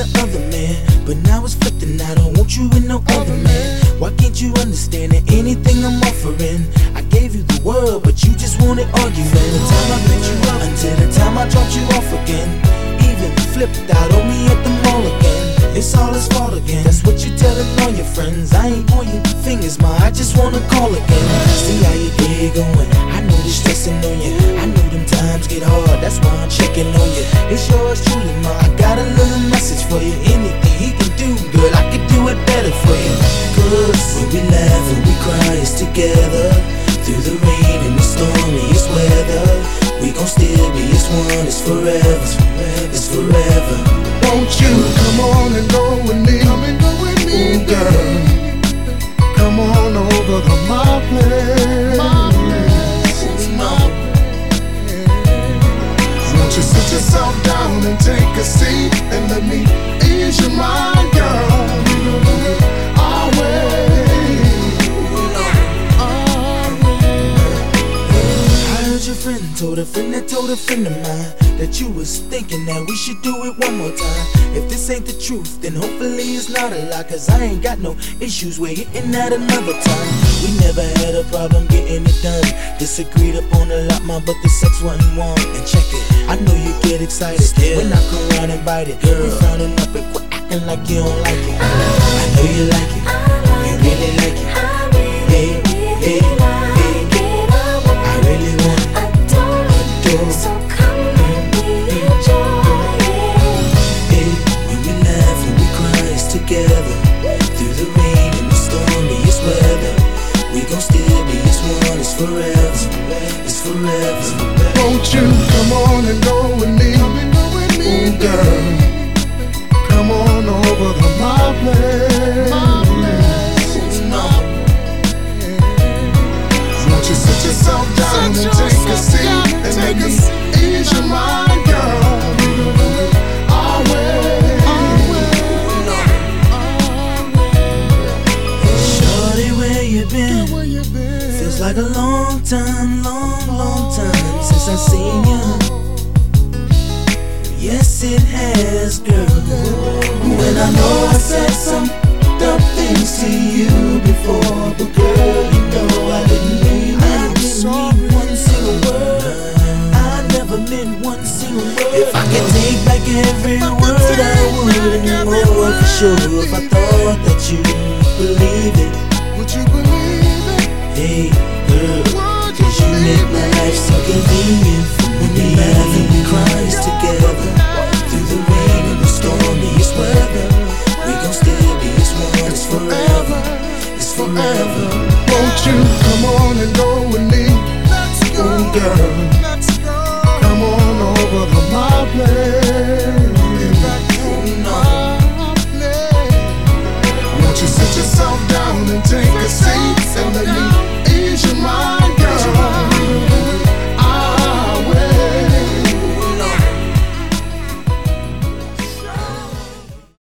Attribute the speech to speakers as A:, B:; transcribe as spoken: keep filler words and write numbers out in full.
A: the other man, but now it's flipped and I don't want you with no other man. Why can't you understand that anything I'm offering, I gave you the world, but you just wanted argument. From the time I picked you up until the time I dropped you off again, even flipped out on me at the mall again. It's all his fault again. That's what you telling all your friends. I ain't pointing fingers, ma, I just wanna call again. See how your day going, I know this stressing on you. I know them times get hard, that's why I'm checking on you. It's yours truly, ma, I got a little message for you. Anything he can do, girl, I can do it better for you. Cause when we laugh and we cry, it's together. Through the rain and the stormiest weather, we gon' still be as one, it's forever, it's forever.
B: Won't you come on and go with me? Come and go with me, ooh, girl. Come on over to my place. My place. My place. Won't you sit yourself down and take a seat and let me ease your mind, girl? Our way.
A: Your friend told a friend that told a friend of mine that you was thinking that we should do it one more time. If this ain't the truth, then hopefully it's not a lie, cause I ain't got no issues with hitting that another time. We never had a problem getting it done. Disagreed upon a lot, ma, but the sex wasn't warm. And check it, I know you get excited Still. when I come around and bite it. Girl, we frowning up and quit acting like you don't like it. I know you like it, you really like it. Hey, hey.
C: So come let me enjoy it.
A: Hey, when we laugh and we cry, it's together. Through the rain and the stormiest weather, we gon' still be as one, it's forever, it's forever.
B: Won't you come on and go with me? Ooh, girl, come on over to my place. My place. Won't you sit yourself down and take a seat and make us ease your mind, girl? Our way.
A: Shorty, where you been? Feels like a long time, long, long time since I seen you. Yes, it has, girl. When I know I said some dumb things to you before, but girl, you know I didn't mean it. I didn't mean one single word. I never meant one single word. If I could take back every word, I would, and more for sure. If I thought that you believe it,
B: Would you believe it?
A: hey girl, cause you make my life so convenient.